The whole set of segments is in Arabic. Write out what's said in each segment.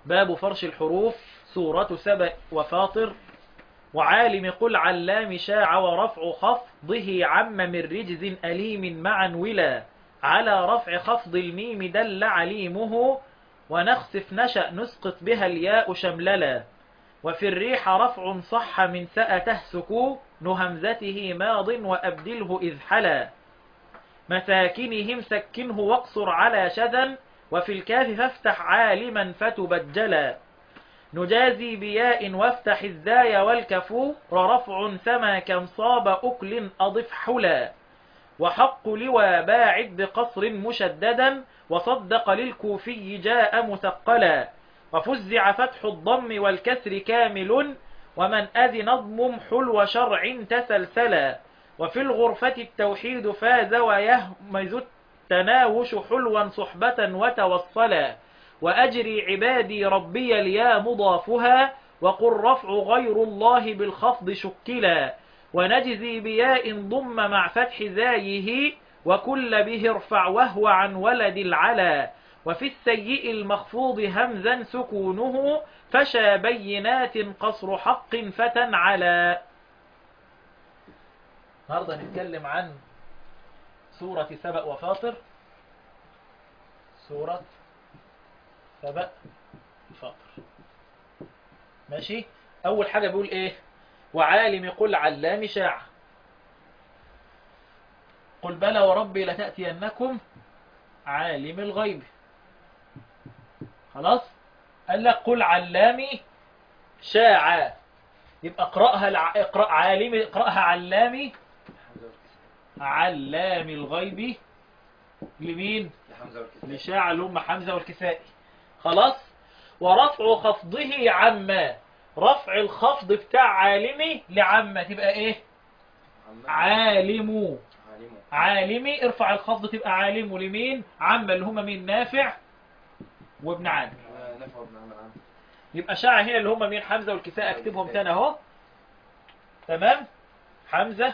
باب فرش الحروف. سورة سبأ وفاطر. وعالم قل علام شاع ورفع خفضه عم من رجز أليم معا ولا على رفع خفض الميم دل عليمه ونخسف نشأ نسقط بها الياء شمللا وفي الريح رفع صح من سأته سكون همزته ماض وأبدله إذ حلا مساكنهم سكنه واقصر على شذا وفي الكاف فافتح عالما فتبجلا نجازي بياء وافتح الزاي والكفو رفع سما كانصاب أكل أضف حلا وحق لوى باعد بقصر مشددا وصدق للكوفي جاء مثقلا وفزع فتح الضم والكسر كامل ومن أذن اضمم حلو شرع تسلسلا وفي الغرفة التوحيد فاز ويهمز التناوش حلوا صحبة وتوصلا وأجري عبادي ربي اليا مضافها وقل رفع غير الله بالخفض شكلا ونجزي بياء ضم مع فتح زايه وكل به ارفع وهو عن ولد العلا وفي السيء المخفوض همزا سكونه فشى بينات قصر حق فتن على. النهارده نتكلم عن سورة سبأ وفاطر. سورة سبأ وفاطر. ماشي. أول حاجة بيقول إيه؟ وعالم قل علام شاع. قل بلى وربي لتأتينكم عالم الغيب. خلاص. قال لك قل علامي شاع، يبقى اقرأها علامي علام الغيب لمين؟ لشاع اللي هم حمزة والكسائي. خلاص. ورفع خفضه عما، رفع الخفض بتاع عالمي لعما تبقى ايه؟ عالم. عالمي ارفع الخفض تبقى عالم لمين؟ عما اللي هم مين؟ نافع وابن عامر. يبقى شاع هنا اللي هم مين؟ حمزة والكسائي. اكتبهم تاني اهو. تمام. حمزة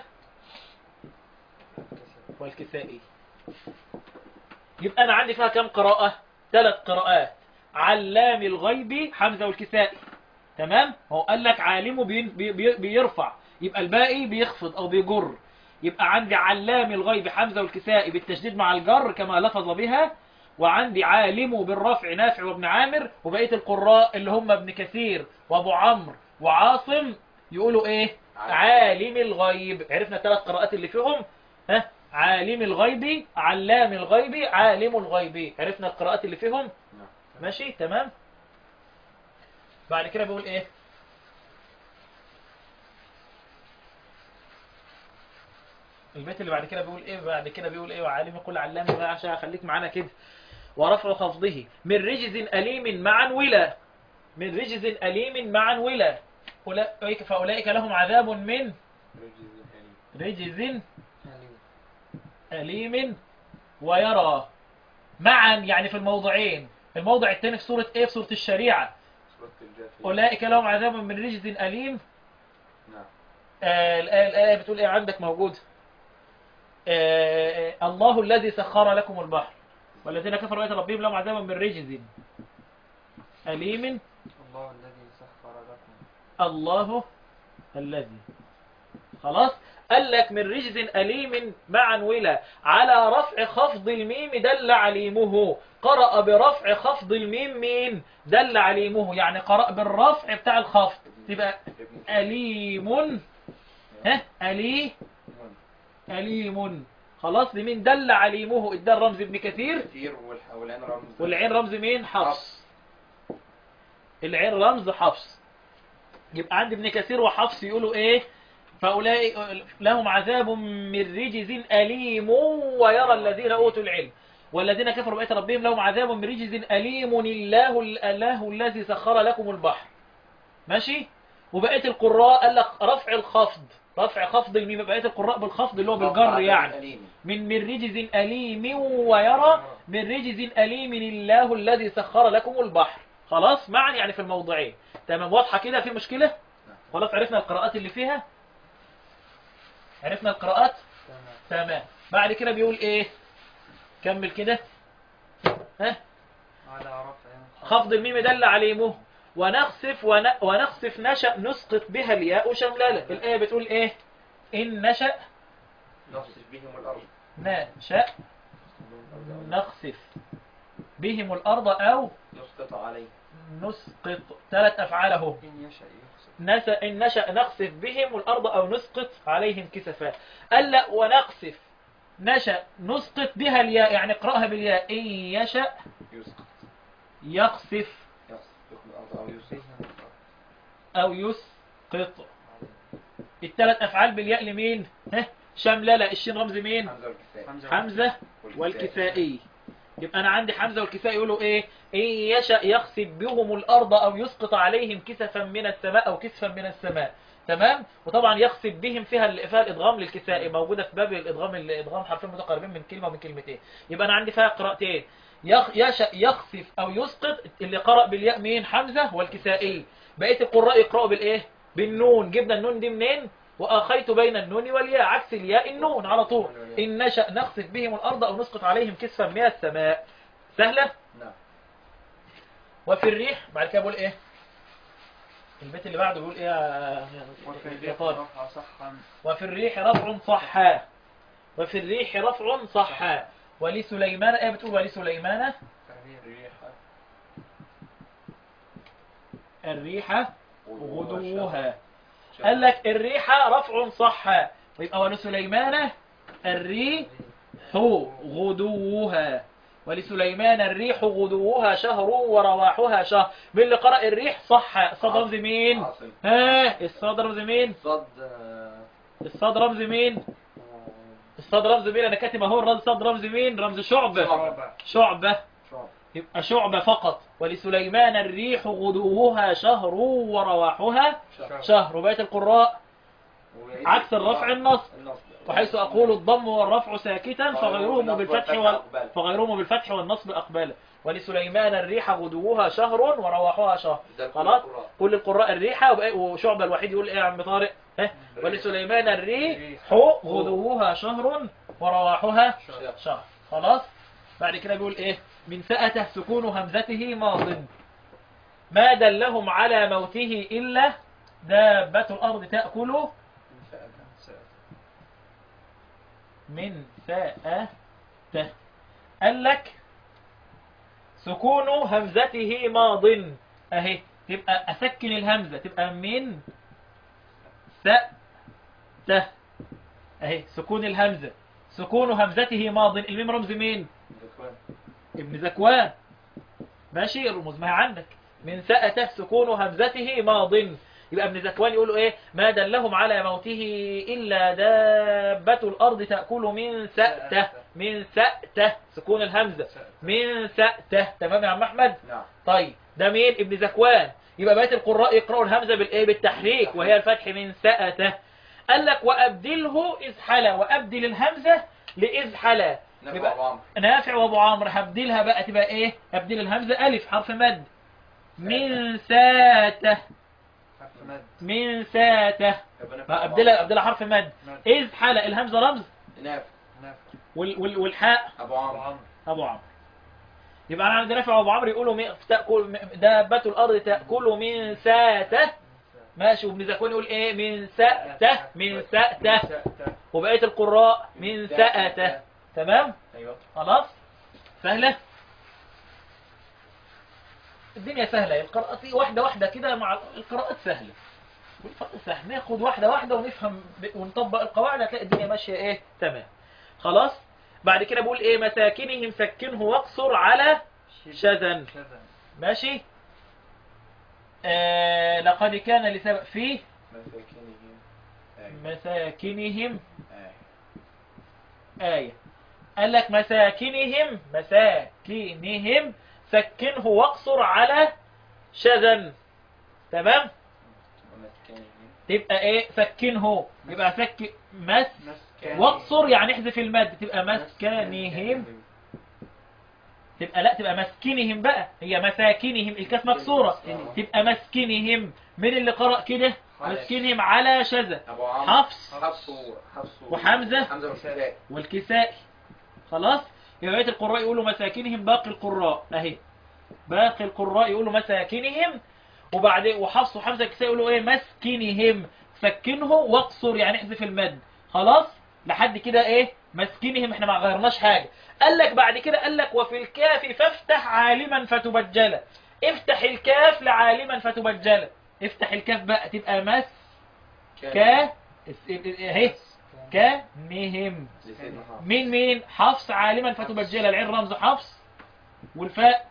والكسائي. يبقى انا عندي فيها كم قراءة؟ 3 قراءات. علام الغيب حمزة والكسائي. تمام. هو قال لك عالمه بيرفع، يبقى الباقي بيخفض او بيجر. يبقى عندي علام الغيب حمزة والكسائي بالتشديد مع الجر كما لفظ بها، وعندي عالمه بالرفع نافع وابن عامر، وبقية القراء اللي هم ابن كثير وابو عمرو وعاصم يقولوا ايه؟ عالم الغيب. عرفنا 3 قراءات اللي فيهم. ها؟ عالم الغيب، علام الغيب، عالم الغيب. عرفنا القراءات اللي فيهم. ماشي. تمام. بعد كده بيقول ايه؟ البيت اللي بعد كده بيقول ايه؟ بعد كده بيقول ايه؟ وعالم كل علام بقى عشان خليك معانا كده. ورفع خفضه من رجز أليم معا ولا، من رجز أليم معا ولا فأولئك لهم عذاب من رجز أليم ويرى معا، يعني في الموضعين. الموضع الثاني في سورة ايه؟ في سورة الشريعة. أولئك لهم عذاب من رجز أليم. نعم. الآية بتقول ايه عندك موجود؟ الله الذي سخر لكم البحر والذين كفروا آيات ربهم لهم عذاب من رجز أليم. الله الذي سخر لكم. الله الذي. خلاص. قال لك من رجز أليم معا ولا على رفع خفض الميم دل عليمه. قرأ برفع خفض الميم مين؟ دل عليمه، يعني قرأ بالرفع بتاع الخفض تبقى أليم. ها؟ أليم. خلاص. لمين دل عليمه؟ ادى الرمز ابن كثير والعين رمز مين؟ حفص. العين رمز حفص. يبقى عند ابن كثير وحفص يقولوا ايه؟ فأولئك لهم عذاب من رجز أليم ويرى الذين أوتوا العلم والذين كفروا بآيات ربهم لهم عذاب من رجز أليم الله الذي سخر لكم البحر. ماشي. وبقية القراء قال لك رفع الخفض، رفع خفض الميم. بقية القراء بالخفض اللي هو بالجر، يعني من رجز أليم ويرى من رجز أليم الله الذي سخر لكم البحر. خلاص. معا يعني في الموضعين. تمام. واضحة كده؟ في مشكلة؟ خلاص. عرفنا القراءات اللي فيها. عرفنا القراءات. تمام. بعد كده بيقول ايه؟ كمل كده. ها؟ خفض الميم دل عليمه. ونخسف نشأ نسقط بها الياء شمللة. الآية بتقول إيه؟ إن نشأ نخسف بهم الأرض نشأ نخسف بهم الأرض أو نسقط عليه نسقط. 3 أفعال اهو. إن يشأ يخسف إن نشأ نخسف بهم الأرض أو نسقط عليهم كسفا. قال لا ونخسف نشأ نسقط بها الياء، يعني اقرأها بالياء. إن يشأ يسقط يخسف بهم الأرض أو يسقط أو يسقط. ال3 أفعال بالياء لمين؟ شمللة. الشين رمز مين؟ حمزة والكسائي. يبقى أنا عندي حمزة والكسائي يقولوا إيه؟ إن يشأ يخسف بهم الأرض أو يسقط عليهم كسفا من السماء أو كسفا من السماء. تمام. وطبعا يخسف بهم فيها الإدغام للكسائي، موجودة في باب الإدغام حرفين متقاربين من كلمة ومن كلمتين. يبقى أنا عندي فيها قراءتين، يشأ يخسف أو يسقط. اللي قرأ بالياء مين؟ حمزة والكسائي. بقية القراء يقرأوا بالإيه؟ بالنون. جبنا النون دي منين؟ وآخيت بين النون والياء، عكس الياء النون على طول. إن نشأ نخسف بهم الأرض أو نسقط عليهم كسفا من السماء. سهلة؟ نعم. وفي الريح بعد كده بقول إيه؟ البيت اللي بعده بيقول إيه يا طارق؟ وفي الريح رفع صحا. وفي الريح رفع صحا. ولسليمان إيه بتقول؟ ولسليمان الريح غدوها. قال لك الريح رفع صحا، ويبقى ولسليمان الريح غدوها. ولسليمان الريح غدوها شهر ورواحها شهر. من اللي قرأ الريح صح. الصاد رمز مين؟ الصاد رمز مين؟ الصاد رمز مين؟ الصاد رمز مين؟ انا كاتب اهو الصاد رمز مين؟ رمز شعبة. يبقى شعبة فقط. ولسليمان الريح غدوها شهر ورواحها شهر. وبقية القراء عكس الرفع النصب. وحيث أقول الضم والرفع ساكتا فغيرهم بالفتح والنصب أقبالا. ولسليمان الريح غدوها شهر ورواحها شهر. خلاص. كل القراء الريح وشعبة الوحيد يقول إيه يا عم طارق؟ ولسليمان الريح غدوها شهر ورواحها شهر. خلاص. بعد كده بيقول إيه؟ من سأته سكون همزته ماض ما دلهم على موته إلا دابة الأرض تأكل من ساءته. قال لك سكون همزته ماض اهي، تبقى اسكن الهمزة تبقى من ساءته اهي. سكون الهمزة سكون همزته ماض. الميم رمز مين؟ ابن زكوان. ماشي. الرموز ما هي عندك. من ساءته سكون همزته ماض. يبقى ابن زكوان يقولوا ايه؟ ما دلهم على موته إلا دابة الأرض تأكل من سأته. من سأته سكون الهمزة من سأته. تمام يا عم أحمد؟ نعم. طيب ده مين؟ ابن زكوان. يبقى بقية القراء يقرأوا الهمزة بالإيه؟ بالتحريك وهي الفتح من سأته. قال لك وأبدله إزحلا. وأبدل الهمزة لإزحلا. نافع وأبو عمرو هبدلها بقى تبقى إيه؟ أبدل الهمزة ألف حرف مد. من ساته. من ساته. أبدلها حرف مد. إذ حل الهمزة رمز نافع. والحاء أبو عمرو. يبقى أنا عندي نافع وأبو عمرو يقولوا تأكل دابة الأرض تأكل من ساته. ماشي. وابن زكوان يقول إيه؟ من ساته. من ساته. وبقية القراء من ساته. تمام؟ أيوة. خلاص. سهلة. الدنيا سهلة. القراءة واحدة كده مع القراءات سهلة. سهل. ناخد واحدة ونفهم ونطبق القواعد هتلاقي الدنيا ماشية ايه؟ تمام. خلاص. بعد كده بقول ايه؟ مساكنهم سكنه واقصر على شذا. ماشي. لقد كان لسبب فيه مساكنهم آية. قال لك مساكنهم سكنه واقصر على شذا. تمام. تبقى ايه؟ سكنه. يبقى واقصر يعني احذف المد تبقى مسكنهم. تبقى مسكنهم بقى. هي مساكنهم الكاف مكسورة تبقى مسكنهم. من اللي قرأ كده؟ مسكنهم على شذا. حفص وحمزة والكسائي. خلاص. يبقى بقية القراء يقولوا مساكنهم. باقي القراء اهي باقي القراء يقولوا مساكنهم، وبعدين وحفص وحمزة الكسائي يقولوا ايه مسكنهم، سكنه واقصر يعني احذف المد. خلاص لحد كده ايه مسكنهم، احنا ما غيرناش حاجة. قال لك بعد كده قال لك وفي الكاف فافتح عالما فتبجل، افتح الكاف لعالما فتبجل، افتح الكاف بقى تبقى مس كا اهي كانهم. مين حفص عالما فتبجل، العين رمز حفص والفاء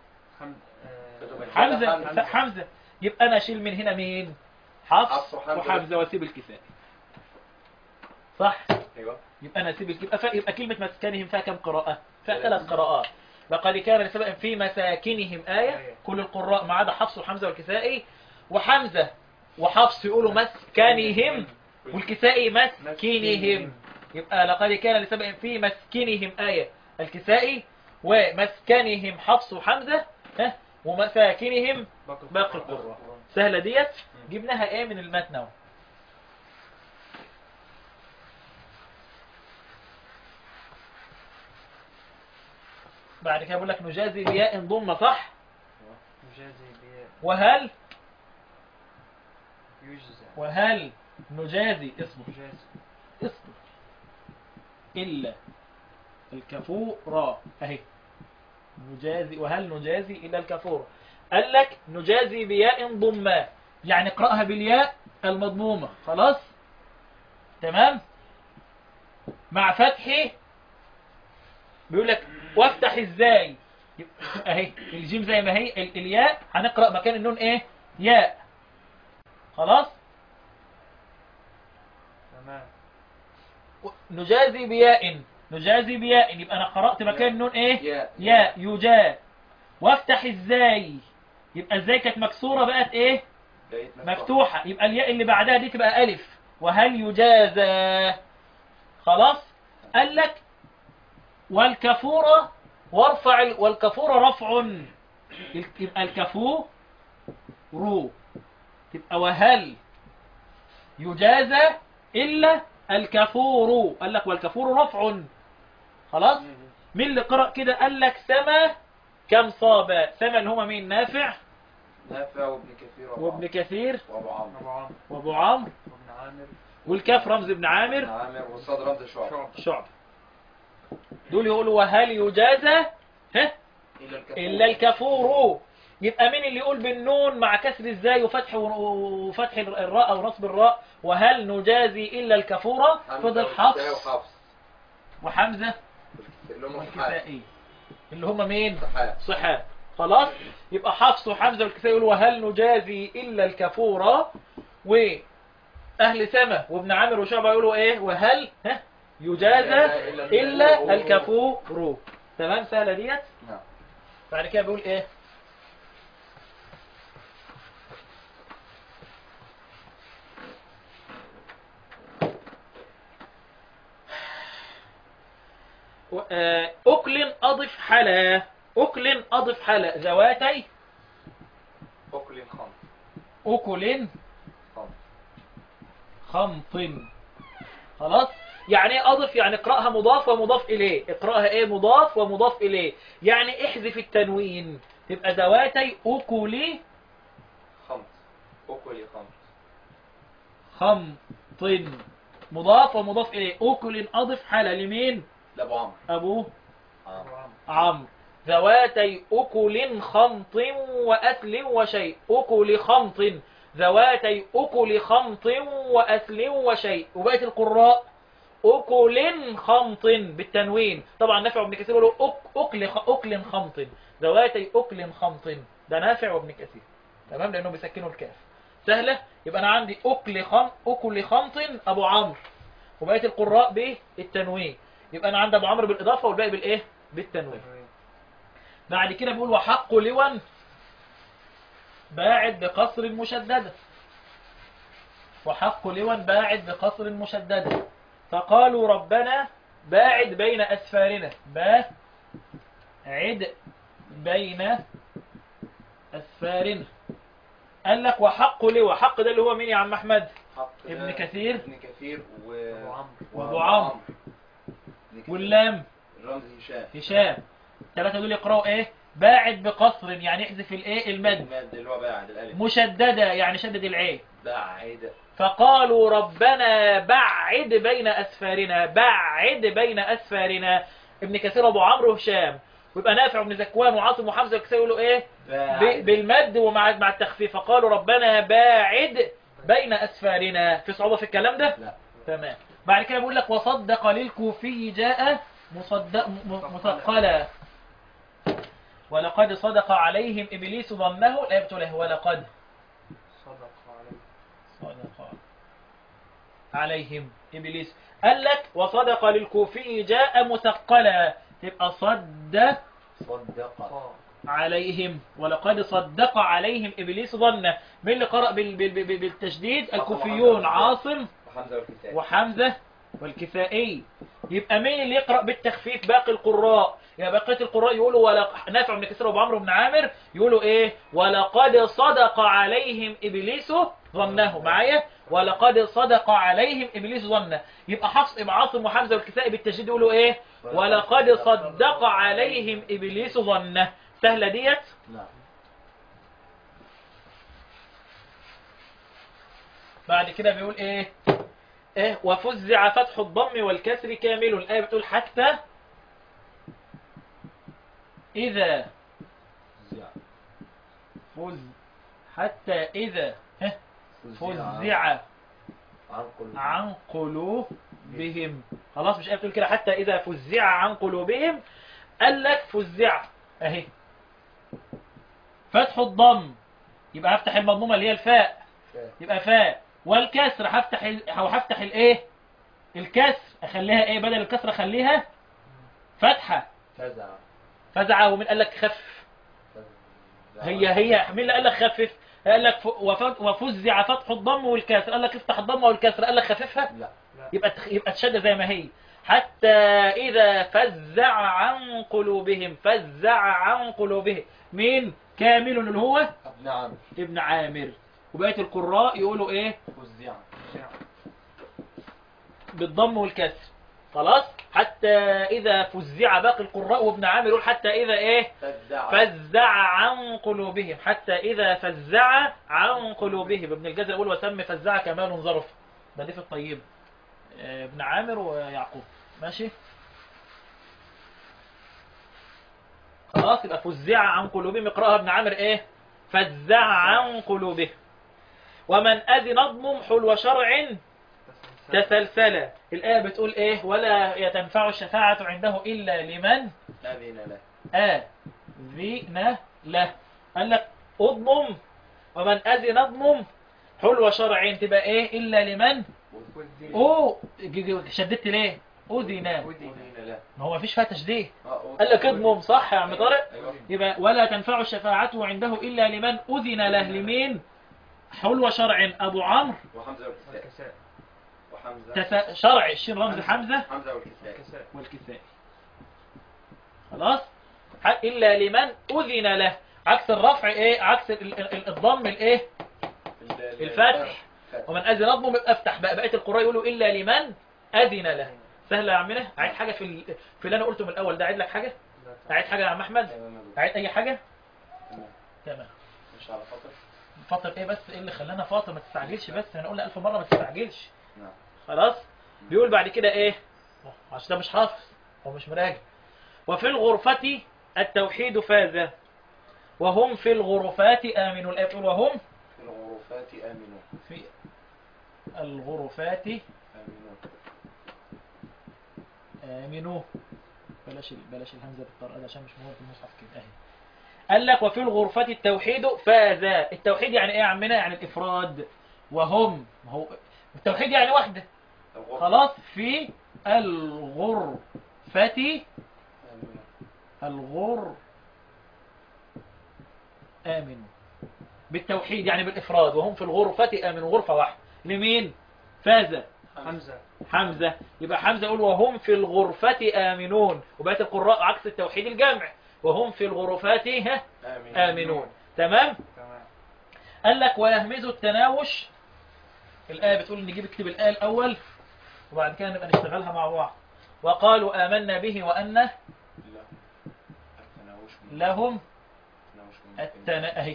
حمزة. يبقى انا اشيل من هنا مين حفص وحمزة واسيب الكساء. صح. ايوه. يبقى انا اسيب يبقى كلمة مسكنهم فيها كم قراءة؟ فيها 3 قراءات. لقد كان لسبأ في مساكنهم آية، كل القراء ما عدا حفص وحمزة والكسائي، وحمزة وحفص يقولوا مسكنهم والكسائي مسكنهم. يبقى لقد كان لسبأ في مسكنهم آية الكسائي، ومسكنهم حفص وحمزة، ومساكنهم باقي القراء. سهلة ديت، جبناها ايه من المتن اهو. بعد كده بقول لك نجازي بياء ضمة، صح؟ نجازي بياء وهل يجزى وهل نجازي نجازي اصبر إلا الكفور اهي نجازي، وهل نجازي إلا الكفور. قال لك نجازي بياء ضمة، يعني اقرأها بالياء المضمومة. خلاص تمام. مع فتحه بيقول لك وافتح ازاي اهي الجيم زي ما هي الياء، هنقرأ مكان النون ايه ياء. خلاص تمام. نجازي بياء يبقى انا قرأت مكان النون ايه ياء يجا. وافتح ازاي، يبقى ازاي كانت مكسورة بقت ايه مفتوحة، يبقى الياء اللي بعدها دي تبقى الف. وهل يجازى. خلاص. قال لك والكفورة وارفع والكفورة رفع، يبقى الكفور رو، تبقى وهل يجازى إلا الكفور. قال لك والكفور رفع. خلاص. مين اللي قرأ كده؟ قال لك سما كم صابا. سما اللي هما مين؟ نافع وابن كثير وابو عمرو وابن عامر والكاف رمز ابن عامر والصاد رمز شعب. دول يقولوا وهل يجازى إلا الكفور. يبقى مين اللي يقول بالنون مع كسر ازاي وفتح الراء او نصب الراء وهل نجازي إلا الكفور؟ فضل حفص وحمزة والكسائي اللي هم مين؟ صحاب. خلاص. يبقى حفص وحمزة والكسائي يقولوا وهل نجازي إلا الكفور، وأهل سما وابن عامر وشعبة يقولوا ايه وهل يجازى إلا الكفور. تمام. سهلة ديت. بعد كده بيقول ايه أكل أضف حلا. أكل أضف حلا ذواتي أكل خمط. خلاص. يعني ايه أضف؟ يعني اقرأها مضاف ومضاف إليه. اقرأها ايه مضاف ومضاف إليه، يعني احذف التنوين تبقى ذواتي أكل خمط مضاف ومضاف إليه. أكل أضف حلا لمين؟ لأبو عمرو أبو عمرو. ذواتي أكل خمط وأثل وشيء. أكل خمط ذواتي أكل خمط وأثل وشيء. وبقية القراء أكل خمط بالتنوين. طبعا نافع وابن كثير يقولوا أكل خمط ذواتي أكل خمط، ده نافع وابن كثير. تمام لأنه بيسكنوا الكاف. سهلة. يبقى أنا عندي أكل خمط أبو عمرو، وبقية القراء بالتنوين. يبقى أنا عندي أبو عمرو بالإضافة والباقي بالإيه بالتنوين. بعد كده بيقول وحق لون باعد بقصر مشددة. وحق لون باعد بقصر مشددة. فقالوا ربنا باعد بين أسفارنا. باعد بين أسفارنا. قال لك وحق لون. حق ده اللي هو مين يا عم أحمد؟ ابن كثير وابو عمرو واللام رمز هشام. 3 دول يقرأوا ايه باعد بقصر يعني احذف الايه المد. المد اللي هو باعد الالف. مشددة يعني شدد العين. باعد. فقالوا ربنا بعد بين أسفارنا، بعد بين أسفارنا. ابن كثير أبو عمرو وهشام، ويبقى نافع بن زكوان وعاصم وحمزة والكسائي يقولوا إيه؟ باعد. بالمد ومع التخفيف. فقالوا ربنا باعد بين أسفارنا. في صعوبة في الكلام ده؟ لا. تمام. بعد كده بيقول لك وصدق للكوفي جاء مثقلا ولقد صدق عليهم إبليس ظنه. الآية بتقول إيه؟ ولقد صدق عليهم إبليس. قال لك وصدق للكوفي جاء مثقلا، تبقى صدق عليهم ولقد صدق عليهم إبليس ظنه. من اللي قرأ بالتشديد؟ الكوفيون عاصم وحمزة والكسائي. يبقى مين اللي يقرأ بالتخفيف؟ باقي القراء. يبقى بقية القراء يقولوا نافع بن كثير وابو عمرو بن عامر يقولوا ايه؟ ولقد صدق عليهم إبليس ظنه. معايا؟ ولقد صدق عليهم إبليس ظنه. يبقى حفص ابن عاصم وحمزة والكسائي بالتشديد يقولوا ايه؟ ولقد صدق عليهم إبليس ظنه. سهلة ديت؟ نعم. بعد كده بيقول ايه؟ وفزع فتح الضم والكسر كامل. الآية بتقول حتى إذا فزع عن قلوبهم. خلاص مش آية بتقول كده حتى إذا فزع عن قلوبهم. قال لك فزع اهي فتح الضم يبقى هفتح المضمومة اللي هي الفاء، يبقى فاء. والكسر هفتح الايه؟ الكسر اخليها ايه؟ بدل الكسر اخليها فتحة. فزع. ومن قال لك خفف؟ هي مين اللي قال لك خفف؟ قال لك وفزع فتح الضم والكسر. قال لك افتح الضم والكسر، قال لك خففها؟ لا. يبقى تشد زي ما هي. حتى إذا فزع عن قلوبهم. فزع عن قلوبهم. مين؟ كامل اللي هو ابن عامر. وبقية القراء يقولوا ايه؟ فزع بالضم والكسر. خلاص. حتى إذا فزع. باقي القراء وابن عامر يقول حتى إذا ايه؟ فزع عن قلوبهم. حتى إذا فزع عن قلوبهم. ابن الجزر يقول وسم فزع كمال ظرف. ده دي في الطيب. ابن عامر ويعقوب. ماشي. خلاص. يبقى فزع عن قلوبهم يقرأها ابن عامر ايه؟ فزع عن قلوبهم. ومن أذن اضمم حلو شرع تسلسل. الآية بتقول ايه؟ ولا تنفع الشفاعة عنده إلا لمن أذن له. قال لك اضمم. ومن أذن اضمم حلو شرع تبقى ايه؟ إلا لمن شددت ليه؟ أذن له. ما هو مفيش فيها تشديد. قال لك اضمم. صح يا عم طارق؟ يبقى ولا تنفع الشفاعة عنده إلا لمن أذن له. لمين؟ حلو شرع أبو عمرو وحمزة والكسائي. شرع الشين رمز حمزة والكسائي. خلاص. إلا لمن أذن له. عكس الرفع ايه؟ عكس الضم الايه؟ الفتح. ومن أذن اضمم يبقى افتح. بقية القراء يقولوا إلا لمن أذن له. سهلة يا عمنا. أعيد حاجة في اللي أنا قلته من الأول ده. أعيد لك حاجة؟ أعيد حاجة يا عم أحمد؟ أعيد أي حاجة؟ تمام. مش على فاطر ايه بس؟ ايه اللي خلانا فاطر؟ ما تستعجلش بس. انا قلنا 1000 مرة ما تستعجلش. خلاص. بيقول بعد كده ايه؟ عشان ده مش حافظ هو مش مراجع. وفي الغرفة التوحيد فاز وهم في الغرفات آمنوا. الآية بتقول وهم في الغرفات آمنوا. في الغرفات آمنوا. بلاش الهمزة بالطريقة عشان مش مهم في المصحف كده. اهي قال لك وفي الغرفة التوحيد فاز. التوحيد يعني ايه يا عمنا؟ يعني الإفراد. وهم هو التوحيد يعني وحده. خلاص. في الغرفة آمنوا بالتوحيد يعني بالإفراد. وهم في الغرفة آمنوا. غرفة واحدة. لمين؟ فاز حمزة. يبقى حمزة يقول وهم في الغرفة آمنون. وبقية القراء عكس التوحيد الجمع. وهم في الغرفات آمنون. تمام. قال لك ويهمز التناوش. الآية بتقول نجيب اكتب الآية الأول وبعد كده نبقى نشتغلها مع بعض. وقالوا آمنا به وأنه لهم التناوش اهي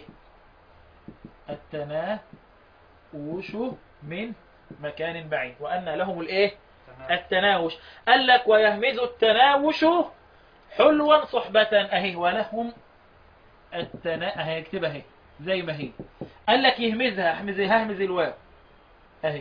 التناوش من مكان بعيد، وأن لهم الايه التناوش. قال لك ويهمز التناوش حلوا صحبة اهي، ولهم اهي اكتبها اهي زي ما هي. قال لك يهمزها، ههمز الواو اهي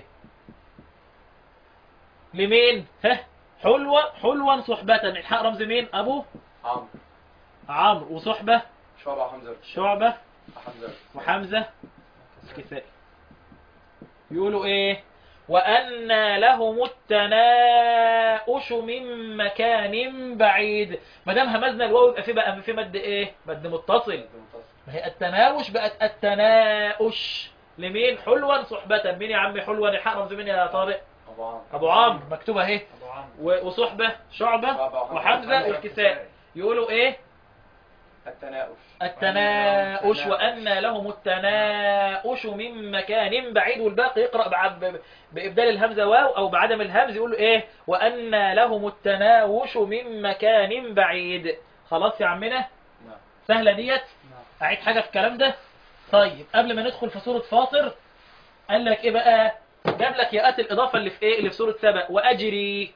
لمين؟ حلوا صحبة. الحق رمز مين؟ ابو عمرو، وصحبة شعبة وحمزة الكسائي. يقولوا ايه؟ وأن لهم التناؤش من مكان بعيد. ما دام همزنا الواو يبقى في بقى في مد ايه؟ مد متصل. ما هي التناوش بقت التناؤش لمين؟ حلوا صحبة. مين يا عمي حلوا؟ الحق رمز مين يا طارق؟ ابو عمرو مكتوبه اهي، وصحبة شعبة وحمزة والكسائي. يقولوا ايه؟ التناؤش. وأن لهم التناؤش من مكان بعيد. والباقي يقرأ بإبدال الهمزة واو أو بعدم الهمز، يقول له إيه؟ وأن لهم التناؤش من مكان بعيد. خلاص يا عمنا؟ سهلة ديت؟ أعيد حاجة في الكلام ده؟ طيب قبل ما ندخل في سورة فاطر قال لك إيه بقى؟ جاب لك ياءات الإضافة اللي في إيه؟ اللي في سورة سبأ. وأجري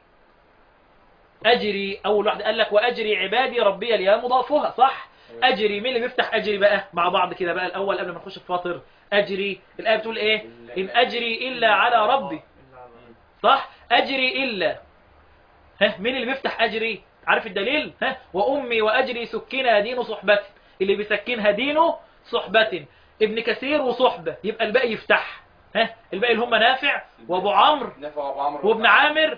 أول واحدة قال لك وأجري عبادي ربي الياء مضافها صح؟ أجري. مين اللي بيفتح أجري بقى مع بعض كده بقى الأول قبل ما نخش في فاطر؟ أجري الآية بتقول إيه؟ إن أجري إلا على ربي صح؟ أجري إلا. مين اللي بيفتح أجري؟ عارف الدليل؟ وأمي وأجري سكنها دين صحبة. اللي بيسكنها دينه صحبة. ابن كثير وصحبة، يبقى الباقي يفتح. الباقي اللي هم نافع وأبو عمرو وابن عامر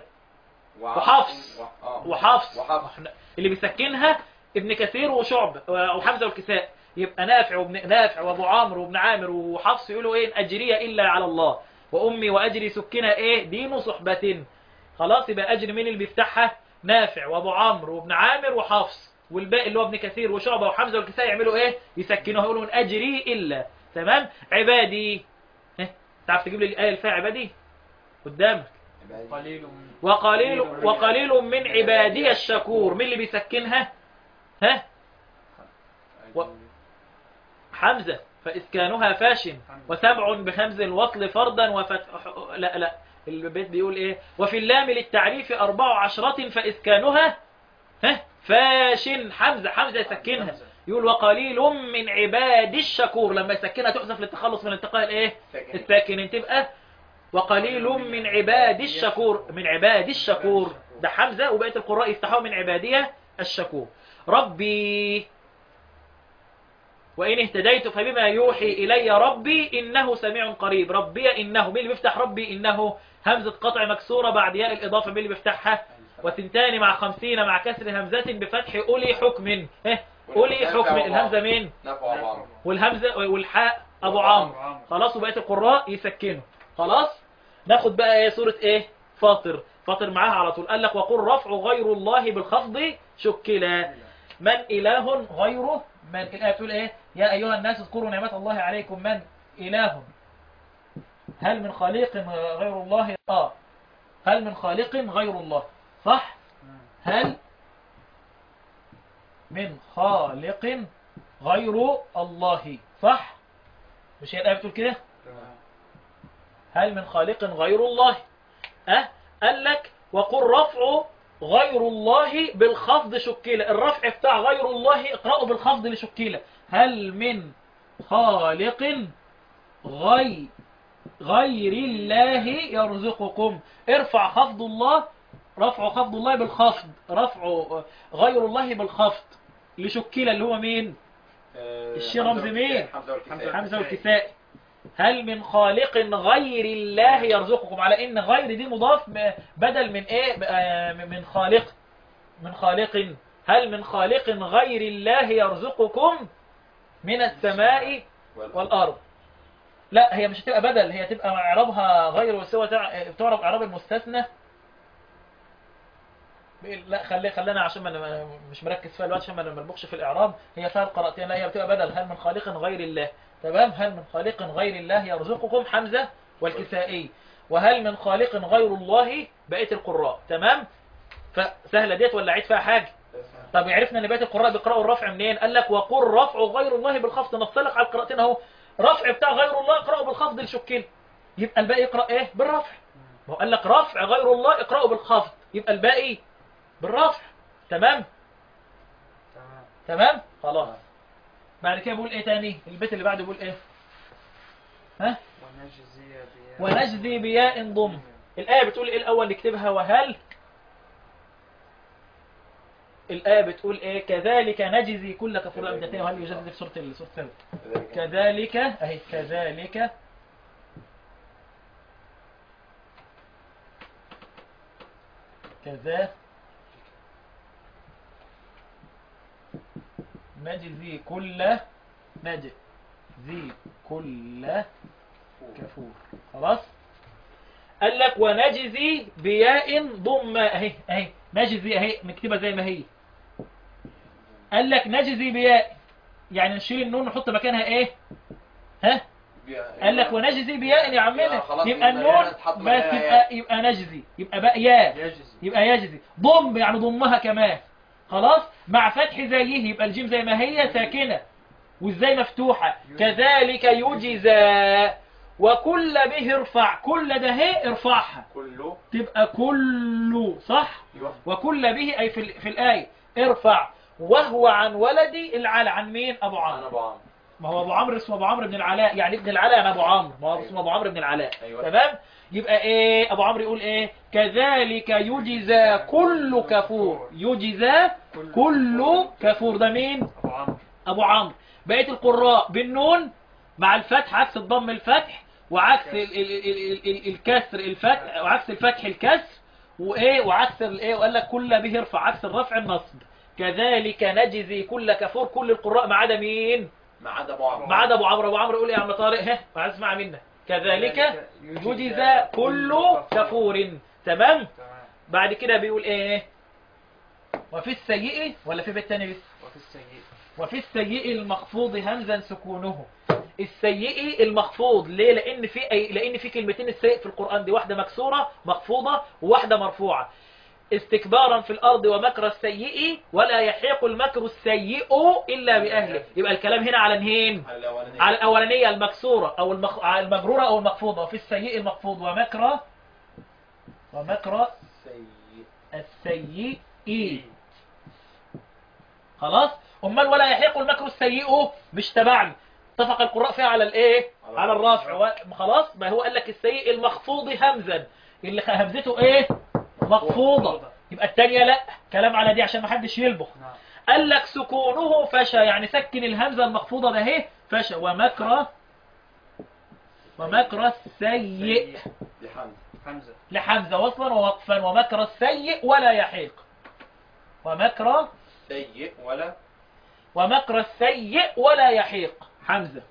وحفص اللي بيسكنها ابن كثير وشعب وحمزة والكساء. يبقى نافع وابو عمرو وابن عامر وحفص يقولوا ايه؟ اجري الا على الله. وامي واجري سكنها ايه؟ دين صحبة. خلاص يبقى اجري مين اللي بيفتحها؟ نافع وابو عمرو وابن عامر وحفص. والباقي اللي هو ابن كثير وشعبة وحمزة والكساء يعملوا ايه؟ يسكنوها يقولوا اجري الا. تمام. عبادي. تعرف تجيب لي الايه اللي فيها عبادي قدامك؟ وقليل من عبادي الشكور. مين اللي بيسكنها؟ حمزة فإسكانها فاشن. وسبع بخمز الوصل فردا وفتح. لا البيت بيقول ايه؟ وفي اللام للتعريف 14 فإسكانها فاشن. حمزة يسكنها يقول وقليل من عباد الشكور. لما يسكنها تحذف للتخلص من التقاء الايه؟ الساكنين، تبقى وقليل من عباد الشكور. من عباد الشكور ده حمزة، وبقية القراء يفتحوا من عبادية الشكور. ربي وإن اهتديت فبما يوحي إلي ربي إنه سميع قريب. ربي إنه. مين اللي بيفتح ربي إنه؟ همزة قطع مكسورة بعد ياء الإضافة. مين اللي بيفتحها؟ وثنتان مع 50 مع كسر همزة بفتح أولي حكم. أولي حكم. الهمزة مين؟ والهمزة والحاء أبو عمرو. خلاص وبقية القراء يسكنوا. خلاص ناخد بقى ايه؟ سورة ايه؟ فاطر معاها على طول. قال لك وقل رفع غير الله بالخفض شكلا. من إله غيره؟ من الآية بتقول ايه؟ يا أيها الناس اذكروا نعمة الله عليكم. من إله؟ هل من خالق غير الله؟ هل من خالق غير الله صح؟ هل من خالق غير الله صح؟ مش هي الآية بتقول كده؟ هل من خالق غير الله؟ قال لك وقل رفع غير الله بالخفض شكيلة. الرفع بتاع غير الله اقرأه بالخفض لشكيلة. هل من خالق غير الله يرزقكم. ارفع خفض الله، رفع خفض الله بالخفض، رفع غير الله بالخفض لشكيلة اللي هو مين؟ الشيء رمز مين؟ حمزة والكسائي. هل من خالق غير الله يرزقكم. على ان غير دي مضاف بدل من ايه؟ من خالق. هل من خالق غير الله يرزقكم من السماء والارض. لا هي مش هتبقى بدل، هي تبقى اعرابها غير وسوى. تعرف اعراب المستثنى. لا خلينا عشان ما مش مركز فيها الوقت عشان ما نلبخش في الاعراب. هي فيها القراءتين. لا هي بتبقى بدل. هل من خالق غير الله. تمام. هل من خالق غير الله يرزقكم حمزة والكسائي. وهل من خالق غير الله بقية القراء. تمام. فسهلة ديت ولا عيد فيها حاجة؟ طب عرفنا ان بقيه القراء بيقراوا الرفع منين؟ قال لك وقل رفع غير الله بالخفض. نصلك على القراءتين اهو، رفع بتاع غير الله اقراه بالخفض لشكل، يبقى الباقي يقرا ايه؟ بالرفع. ما هو قال لك رفع غير الله اقراه بالخفض، يبقى الباقي بالرفع. تمام تمام. تمام خلاص. بعد كده بيقول ايه تاني؟ البيت اللي بعده بيقول ايه؟ ها؟ ونجزي بياء ضم. الآية بتقول ايه الأول نكتبها؟ وهل الآية بتقول ايه؟ كذلك نجزي كل كفور. لا بدأتين وهل يجزي في سورة السبت. كذلك اهي كذلك كذا نجزي كل كفور. خلاص. قال لك ونجزي بياء ضم اهي نجزي اهي نكتبها زي ما هي. قال لك نجزي بياء يعني نشيل النون نحط مكانها ايه؟ ها؟ قال لك ونجزي بياء يا عمنا، يبقى النون بس يبقى نجزي، يبقى بقى ياء، يبقى يجزي. ضم يعني ضمها كمان. خلاص. مع فتح زيه يبقى الجيم زي ما هي ساكنه وازاي مفتوحه. كذلك يجزى وكل به ارفع. كل ده هي ارفعها كله تبقى كله صح. وكل به أي في الآية ارفع. وهو عن ولدي العلاء. عن مين؟ أبو عمرو. ما هو أبو عمرو اسمه أبو عمرو بن العلاء، يعني ابن العلاء يعني أبو عمرو، ما هو اسمه أبو عمرو بن العلاء. أيوة. تمام. يبقى إيه؟ أبو عمرو يقول إيه؟ كذلك يجزى كل كفور. يجزى كل كفور. ده مين؟ أبو عمرو. بقية القراء بالنون مع الفتح عكس الضم الفتح، وعكس الكسر الفتح، وعكس الفتح الكسر، وايه وعكس الايه. وقال لك كل به ارفع عكس الرفع النصب. كذلك نجزي كل كفور. كل القراء ما عدا مين؟ ما عدا ابو عمرو. ما عدا ابو عمرو. ابو عمرو يقول ايه يا عم طارق؟ ها عايز اسمع منك. كذلك يجزى كل كفور. تمام. بعد كده بيقول ايه؟ وفي السيء ولا في بيت تاني بس؟ وفي السيء المخفوض همزا سكونه. السيء المخفوض ليه؟ لان في كلمتين السيء في القرآن دي، واحدة مكسورة مخفوضة وواحدة مرفوعة. استكبارا في الأرض ومكر السيء ولا يحيق المكر السيء إلا بأهله. يبقى الكلام هنا على نهين؟ على الأولانية المكسورة أو المجرورة أو المخفوضة. وفي السيء المخفوض ومكر السيء. خلاص. أمال ولا يحيق المكر السيء مش تبعني. اتفق القراء فيها على الايه؟ على الرفع. خلاص. ما هو قال لك السيء المخفوض همزا، اللي همزته ايه؟ مخفوضة. يبقى الثانية لا، كلام على دي عشان ما حدش يلبخ. قال لك سكونه فشى، يعني سكن الهمزة المخفوضة ده اهي فشى. ومكر السيء لحمزة وصلا ووقفا. ومكر السيء ولا يحيق. ومكر السيء ولا يحيق حمزة.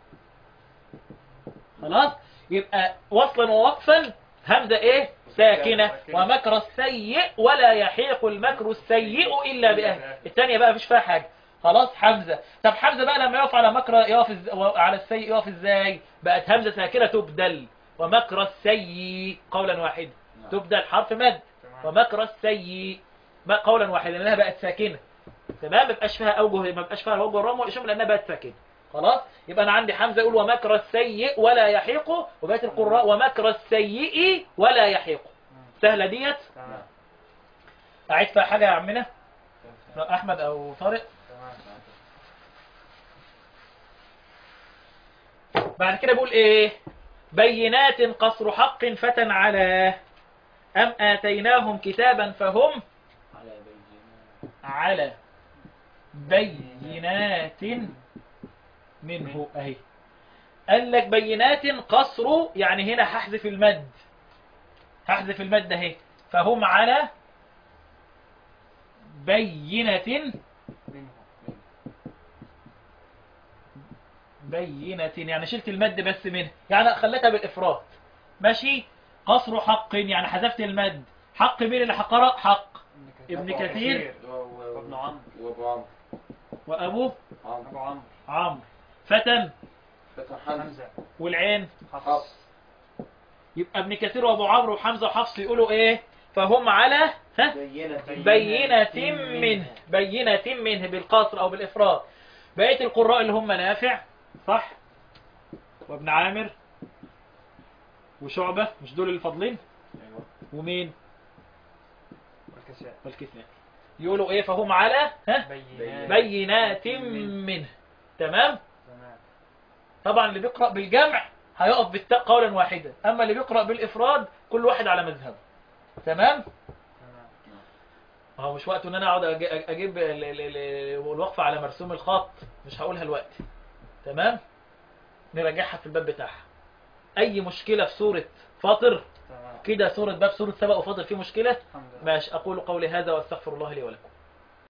خلاص. يبقى وصلا ووقفا همزة ايه؟ ساكنة. ومكر السيء ولا يحيق المكر السيء إلا بأهله. الثانية بقى مفيش فيها حاجة. خلاص. حمزة. طب حمزة بقى لما يقف على مكر على السيء يقف ازاي؟ بقت همزة ساكنة تبدل. ومكر السيء قولا واحدا تبدل حرف مد. ومكر السيء قولا واحدا لأنها بقت ساكنة. تمام. ما بقاش فيها اوجه، ما بقاش فيها اوجه الرم والاشم لانها بقت ساكنه. خلاص. يبقى انا عندي حمزه يقول ومكر السيء ولا يحيق، وبقيه القراء ومكر السيء ولا يحيق. سهله ديت. اعيد فيها حاجه يا عمنا احمد او طارق؟ بعد كده بيقول ايه؟ بينات قصر حق فتى على ام اتيناهم كتابا فهم على بينات منه اهي. قال لك بينات قصر يعني هنا هحذف المد. هحذف المد اهي. فهم على بينة يعني شلت المد بس منها، يعني خليتها بالافراد. ماشي. قصر حق يعني حذفت المد. حق مين اللي قرأ؟ حق ابن كثير وابن عمرو وابوه ابو عمرو. فتى حمزة والعين حفص. يبقى ابن كثير وابو عمرو وحمزه وحفص يقولوا ايه؟ فهم على بينة منه. منه بالقصر أو بالإفراد. بقية القراء اللي هم نافع صح وابن عامر وشعبة، مش دول الفاضلين؟ ايوه. ومين؟ والكساء. والكساء. يقولوا ايه؟ فهم على بينات منه. تمام. تمام. طبعا اللي بيقرأ بالجمع هيقف بالتاء قولا واحدا، اما اللي بيقرأ بالإفراد كل واحد على مذهبه. تمام. تمام. هو مش وقت ان انا اقعد اجيب الوقفة على مرسوم الخط، مش هقولها الوقت. تمام. نراجعها في الباب بتاعها. اي مشكلة في سورة فاطر تمام. كده، سورة باب سورة سبأ وفاطر فيه مشكلة؟ الحمد لله. ماشي. اقول قولي هذا واستغفر الله لي ولكم.